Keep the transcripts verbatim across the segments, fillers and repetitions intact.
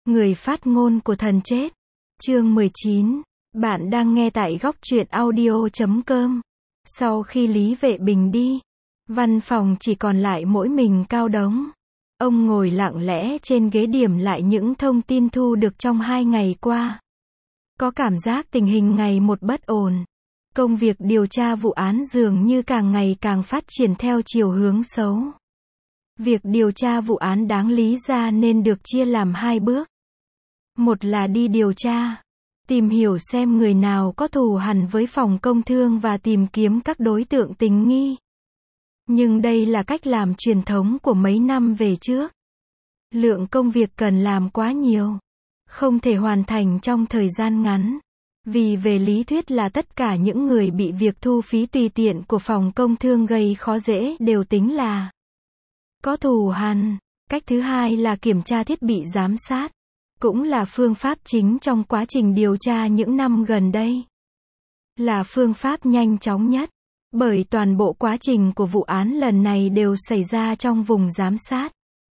Người phát ngôn của thần chết. Chương mười chín. Bạn đang nghe tại góc truyện audio chấm com. Sau khi Lý Vệ Bình đi, văn phòng chỉ còn lại mỗi mình Cao Đống. Ông ngồi lặng lẽ trên ghế điểm lại những thông tin thu được trong hai ngày qua. Có cảm giác tình hình ngày một bất ổn. Công việc điều tra vụ án dường như càng ngày càng phát triển theo chiều hướng xấu. Việc điều tra vụ án đáng lý ra nên được chia làm hai bước. Một là đi điều tra, tìm hiểu xem người nào có thù hằn với phòng công thương và tìm kiếm các đối tượng tình nghi. Nhưng đây là cách làm truyền thống của mấy năm về trước. Lượng công việc cần làm quá nhiều, không thể hoàn thành trong thời gian ngắn. Vì về lý thuyết là tất cả những người bị việc thu phí tùy tiện của phòng công thương gây khó dễ đều tính là có thù hằn. Cách thứ hai là kiểm tra thiết bị giám sát. Cũng là phương pháp chính trong quá trình điều tra những năm gần đây. Là phương pháp nhanh chóng nhất. Bởi toàn bộ quá trình của vụ án lần này đều xảy ra trong vùng giám sát.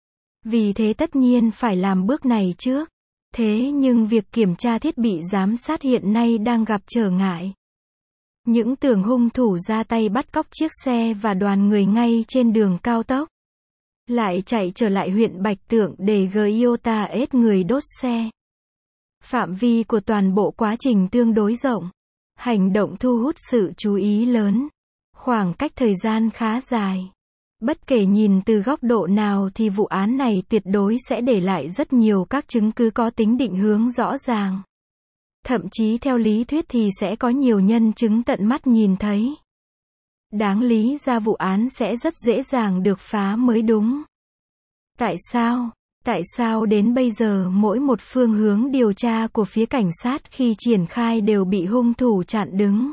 Vì thế tất nhiên phải làm bước này trước. Thế nhưng việc kiểm tra thiết bị giám sát hiện nay đang gặp trở ngại. Những tưởng hung thủ ra tay bắt cóc chiếc xe và đoàn người ngay trên đường cao tốc. Lại chạy trở lại huyện Bạch Tượng để Toyota ép người đốt xe. Phạm vi của toàn bộ quá trình tương đối rộng. Hành động thu hút sự chú ý lớn. Khoảng cách thời gian khá dài. Bất kể nhìn từ góc độ nào thì vụ án này tuyệt đối sẽ để lại rất nhiều các chứng cứ có tính định hướng rõ ràng. Thậm chí theo lý thuyết thì sẽ có nhiều nhân chứng tận mắt nhìn thấy. Đáng lý ra vụ án sẽ rất dễ dàng được phá mới đúng. Tại sao? Tại sao đến bây giờ mỗi một phương hướng điều tra của phía cảnh sát khi triển khai đều bị hung thủ chặn đứng?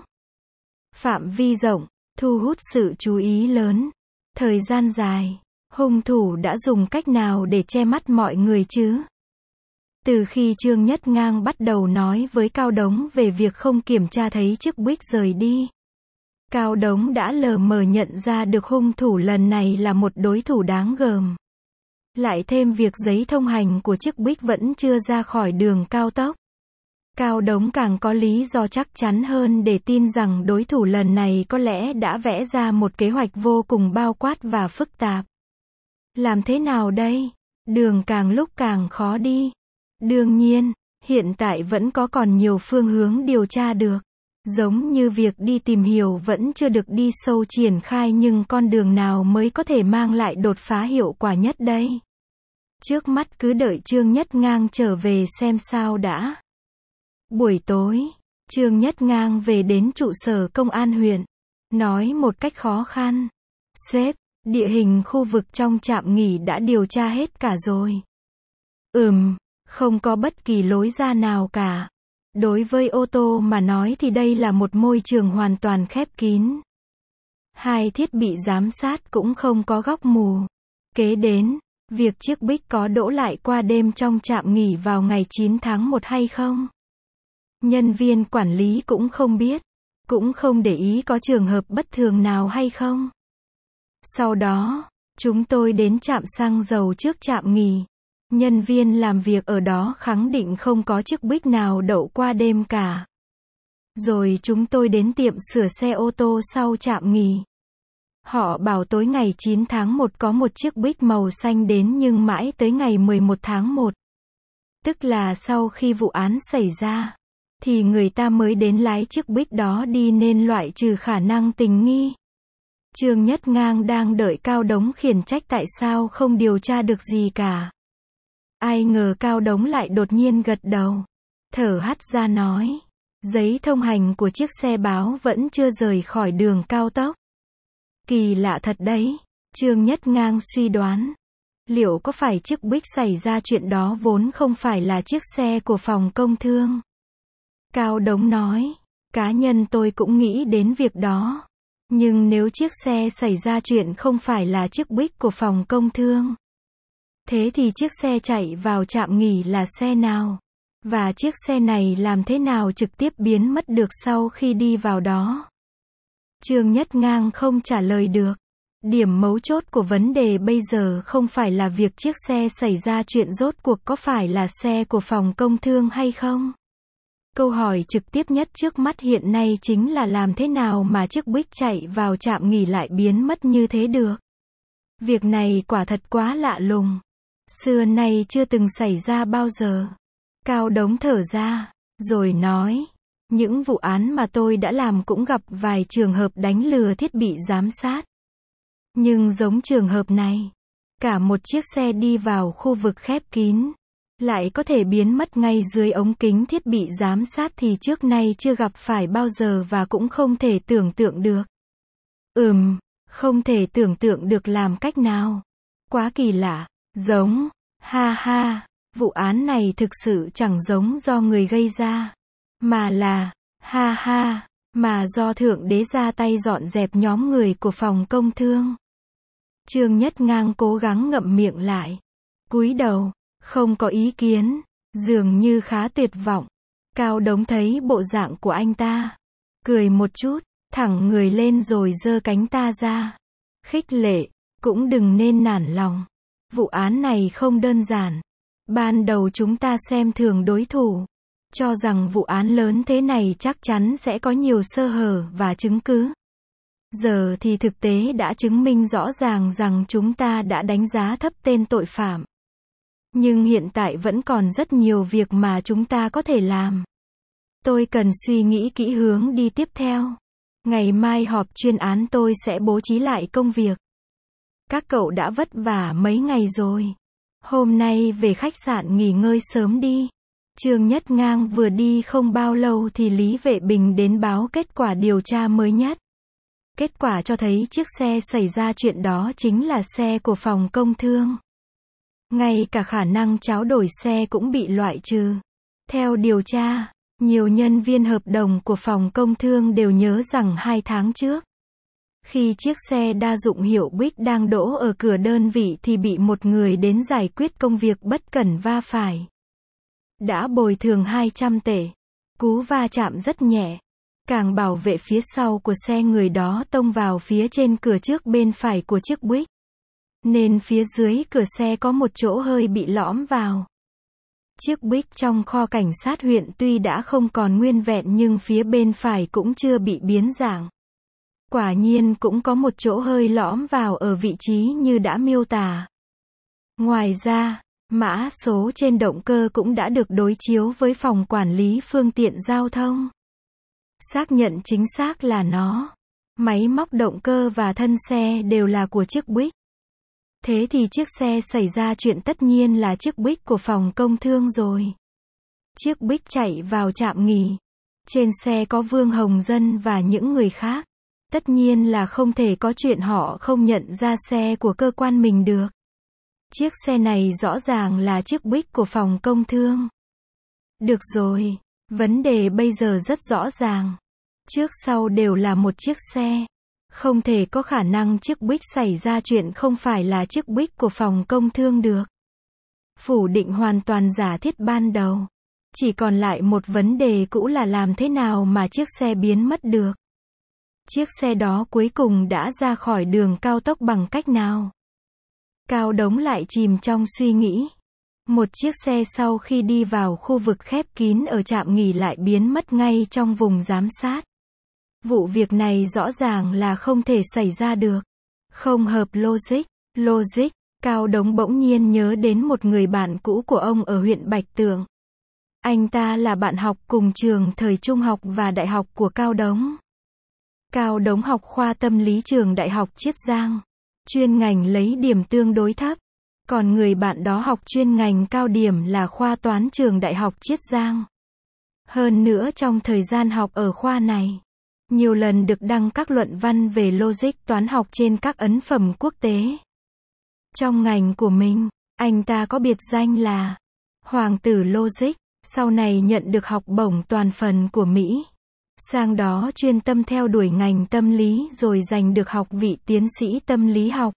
Phạm vi rộng, thu hút sự chú ý lớn. Thời gian dài, hung thủ đã dùng cách nào để che mắt mọi người chứ? Từ khi Trương Nhất Ngang bắt đầu nói với Cao Đống về việc không kiểm tra thấy chiếc Buick rời đi, Cao Đống đã lờ mờ nhận ra được hung thủ lần này là một đối thủ đáng gờm. Lại thêm việc giấy thông hành của chiếc Buick vẫn chưa ra khỏi đường cao tốc. Cao Đống càng có lý do chắc chắn hơn để tin rằng đối thủ lần này có lẽ đã vẽ ra một kế hoạch vô cùng bao quát và phức tạp. Làm thế nào đây? Đường càng lúc càng khó đi. Đương nhiên, hiện tại vẫn có còn nhiều phương hướng điều tra được. Giống như việc đi tìm hiểu vẫn chưa được đi sâu triển khai, nhưng con đường nào mới có thể mang lại đột phá hiệu quả nhất đây? Trước mắt cứ đợi Trương Nhất Ngang trở về xem sao đã. Buổi tối, Trương Nhất Ngang về đến trụ sở công an huyện. Nói một cách khó khăn. Sếp, địa hình khu vực trong trạm nghỉ đã điều tra hết cả rồi. Ừm, không có bất kỳ lối ra nào cả. Đối với ô tô mà nói thì đây là một môi trường hoàn toàn khép kín. Hai thiết bị giám sát cũng không có góc mù. Kế đến, việc chiếc Buick có đỗ lại qua đêm trong trạm nghỉ vào ngày chín tháng một hay không? Nhân viên quản lý cũng không biết. Cũng không để ý có trường hợp bất thường nào hay không. Sau đó, chúng tôi đến trạm xăng dầu trước trạm nghỉ. Nhân viên làm việc ở đó khẳng định không có chiếc Buick nào đậu qua đêm cả. Rồi chúng tôi đến tiệm sửa xe ô tô sau trạm nghỉ. Họ bảo tối ngày chín tháng một có một chiếc Buick màu xanh đến, nhưng mãi tới ngày mười một tháng một, tức là sau khi vụ án xảy ra, thì người ta mới đến lái chiếc Buick đó đi, nên loại trừ khả năng tình nghi. Trương Nhất Ngang đang đợi Cao Đống khiển trách tại sao không điều tra được gì cả. Ai ngờ Cao Đống lại đột nhiên gật đầu, thở hắt ra nói, giấy thông hành của chiếc xe báo vẫn chưa rời khỏi đường cao tốc. Kỳ lạ thật đấy, Trương Nhất Ngang suy đoán. Liệu có phải chiếc Buick xảy ra chuyện đó vốn không phải là chiếc xe của phòng công thương? Cao Đống nói, cá nhân tôi cũng nghĩ đến việc đó. Nhưng nếu chiếc xe xảy ra chuyện không phải là chiếc Buick của phòng công thương, thế thì chiếc xe chạy vào trạm nghỉ là xe nào? Và chiếc xe này làm thế nào trực tiếp biến mất được sau khi đi vào đó? Trương Nhất Ngang không trả lời được. Điểm mấu chốt của vấn đề bây giờ không phải là việc chiếc xe xảy ra chuyện rốt cuộc có phải là xe của phòng công thương hay không. Câu hỏi trực tiếp nhất trước mắt hiện nay chính là làm thế nào mà chiếc Buick chạy vào trạm nghỉ lại biến mất như thế được. Việc này quả thật quá lạ lùng. Xưa nay chưa từng xảy ra bao giờ. Cao Đống thở ra, rồi nói, những vụ án mà tôi đã làm cũng gặp vài trường hợp đánh lừa thiết bị giám sát. Nhưng giống trường hợp này, cả một chiếc xe đi vào khu vực khép kín, lại có thể biến mất ngay dưới ống kính thiết bị giám sát thì trước nay chưa gặp phải bao giờ và cũng không thể tưởng tượng được. Ừm, không thể tưởng tượng được làm cách nào. Quá kỳ lạ, giống, ha ha, vụ án này thực sự chẳng giống do người gây ra, mà là, ha ha, mà do Thượng Đế ra tay dọn dẹp nhóm người của phòng công thương. Trương Nhất Ngang cố gắng ngậm miệng lại, cúi đầu, không có ý kiến, dường như khá tuyệt vọng. Cao Đống thấy bộ dạng của anh ta, cười một chút, thẳng người lên rồi giơ cánh ta ra. Khích lệ, cũng đừng nên nản lòng. Vụ án này không đơn giản. Ban đầu chúng ta xem thường đối thủ, cho rằng vụ án lớn thế này chắc chắn sẽ có nhiều sơ hở và chứng cứ. Giờ thì thực tế đã chứng minh rõ ràng rằng chúng ta đã đánh giá thấp tên tội phạm. Nhưng hiện tại vẫn còn rất nhiều việc mà chúng ta có thể làm. Tôi cần suy nghĩ kỹ hướng đi tiếp theo. Ngày mai họp chuyên án tôi sẽ bố trí lại công việc. Các cậu đã vất vả mấy ngày rồi. Hôm nay về khách sạn nghỉ ngơi sớm đi. Trương Nhất Ngang vừa đi không bao lâu thì Lý Vệ Bình đến báo kết quả điều tra mới nhất. Kết quả cho thấy chiếc xe xảy ra chuyện đó chính là xe của phòng công thương. Ngay cả khả năng tráo đổi xe cũng bị loại trừ. Theo điều tra, nhiều nhân viên hợp đồng của phòng công thương đều nhớ rằng hai tháng trước, khi chiếc xe đa dụng hiệu Buick đang đỗ ở cửa đơn vị thì bị một người đến giải quyết công việc bất cẩn va phải. Đã bồi thường hai trăm tệ. Cú va chạm rất nhẹ. Càng bảo vệ phía sau của xe người đó tông vào phía trên cửa trước bên phải của chiếc Buick. Nên phía dưới cửa xe có một chỗ hơi bị lõm vào. Chiếc Buick trong kho cảnh sát huyện tuy đã không còn nguyên vẹn nhưng phía bên phải cũng chưa bị biến dạng. Quả nhiên cũng có một chỗ hơi lõm vào ở vị trí như đã miêu tả. Ngoài ra, mã số trên động cơ cũng đã được đối chiếu với phòng quản lý phương tiện giao thông. Xác nhận chính xác là nó. Máy móc động cơ và thân xe đều là của chiếc Buick. Thế thì chiếc xe xảy ra chuyện tất nhiên là chiếc Buick của phòng công thương rồi. Chiếc Buick chạy vào trạm nghỉ. Trên xe có Vương Hồng Dân và những người khác. Tất nhiên là không thể có chuyện họ không nhận ra xe của cơ quan mình được. Chiếc xe này rõ ràng là chiếc Buick của phòng công thương. Được rồi, vấn đề bây giờ rất rõ ràng. Trước sau đều là một chiếc xe. Không thể có khả năng chiếc Buick xảy ra chuyện không phải là chiếc Buick của phòng công thương được. Phủ định hoàn toàn giả thiết ban đầu. Chỉ còn lại một vấn đề cũ là làm thế nào mà chiếc xe biến mất được. Chiếc xe đó cuối cùng đã ra khỏi đường cao tốc bằng cách nào? Cao Đống lại chìm trong suy nghĩ. Một chiếc xe sau khi đi vào khu vực khép kín ở trạm nghỉ lại biến mất ngay trong vùng giám sát. Vụ việc này rõ ràng là không thể xảy ra được. Không hợp logic. Logic. Cao Đống bỗng nhiên nhớ đến một người bạn cũ của ông ở huyện Bạch Tượng. Anh ta là bạn học cùng trường thời trung học và đại học của Cao Đống. Cao Đống học khoa tâm lý trường Đại học Chiết Giang. Chuyên ngành lấy điểm tương đối thấp. Còn người bạn đó học chuyên ngành cao điểm là khoa toán trường Đại học Chiết Giang. Hơn nữa trong thời gian học ở khoa này, nhiều lần được đăng các luận văn về logic toán học trên các ấn phẩm quốc tế. Trong ngành của mình, anh ta có biệt danh là Hoàng tử Logic, sau này nhận được học bổng toàn phần của Mỹ. Sang đó chuyên tâm theo đuổi ngành tâm lý rồi giành được học vị tiến sĩ tâm lý học.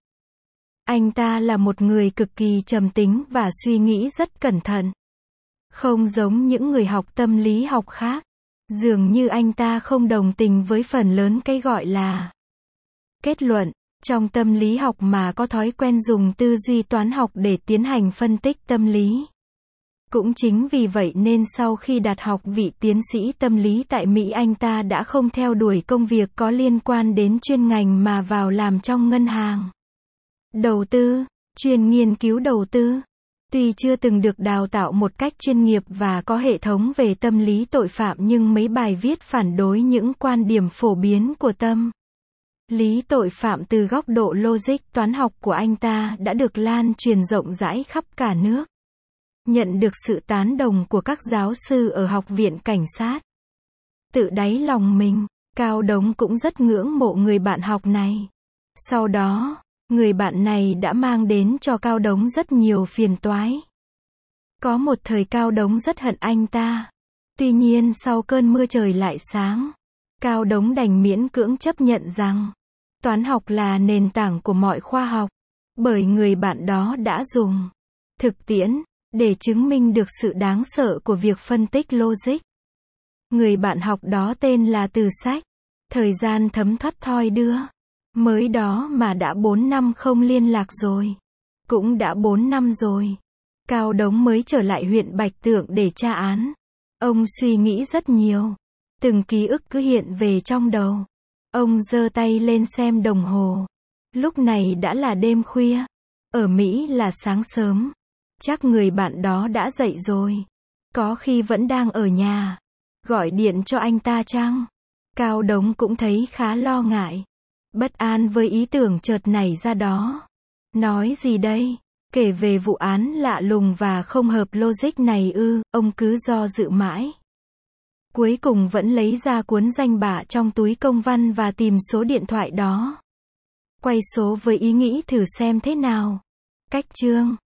Anh ta là một người cực kỳ trầm tính và suy nghĩ rất cẩn thận. Không giống những người học tâm lý học khác. Dường như anh ta không đồng tình với phần lớn cái gọi là kết luận. Trong tâm lý học mà có thói quen dùng tư duy toán học để tiến hành phân tích tâm lý. Cũng chính vì vậy nên sau khi đạt học vị tiến sĩ tâm lý tại Mỹ, anh ta đã không theo đuổi công việc có liên quan đến chuyên ngành mà vào làm trong ngân hàng. Đầu tư, chuyên nghiên cứu đầu tư. Tuy chưa từng được đào tạo một cách chuyên nghiệp và có hệ thống về tâm lý tội phạm, nhưng mấy bài viết phản đối những quan điểm phổ biến của tâm lý tội phạm từ góc độ logic toán học của anh ta đã được lan truyền rộng rãi khắp cả nước. Nhận được sự tán đồng của các giáo sư ở Học viện Cảnh sát. Tự đáy lòng mình, Cao Đống cũng rất ngưỡng mộ người bạn học này. Sau đó, người bạn này đã mang đến cho Cao Đống rất nhiều phiền toái. Có một thời Cao Đống rất hận anh ta. Tuy nhiên sau cơn mưa trời lại sáng. Cao Đống đành miễn cưỡng chấp nhận rằng toán học là nền tảng của mọi khoa học. Bởi người bạn đó đã dùng thực tiễn để chứng minh được sự đáng sợ của việc phân tích logic. Người bạn học đó tên là Từ Sách. Thời gian thấm thoát thoi đưa. Mới đó mà đã bốn năm không liên lạc rồi. Cũng đã bốn năm rồi. Cao Đống mới trở lại huyện Bạch Tượng để tra án. Ông suy nghĩ rất nhiều. Từng ký ức cứ hiện về trong đầu. Ông giơ tay lên xem đồng hồ. Lúc này đã là đêm khuya. Ở Mỹ là sáng sớm. Chắc người bạn đó đã dậy rồi. Có khi vẫn đang ở nhà. Gọi điện cho anh ta chăng? Cao Đống cũng thấy khá lo ngại. Bất an với ý tưởng chợt nảy ra đó. Nói gì đây? Kể về vụ án lạ lùng và không hợp logic này ư? Ông cứ do dự mãi. Cuối cùng vẫn lấy ra cuốn danh bạ trong túi công văn và tìm số điện thoại đó. Quay số với ý nghĩ thử xem thế nào. Cách chương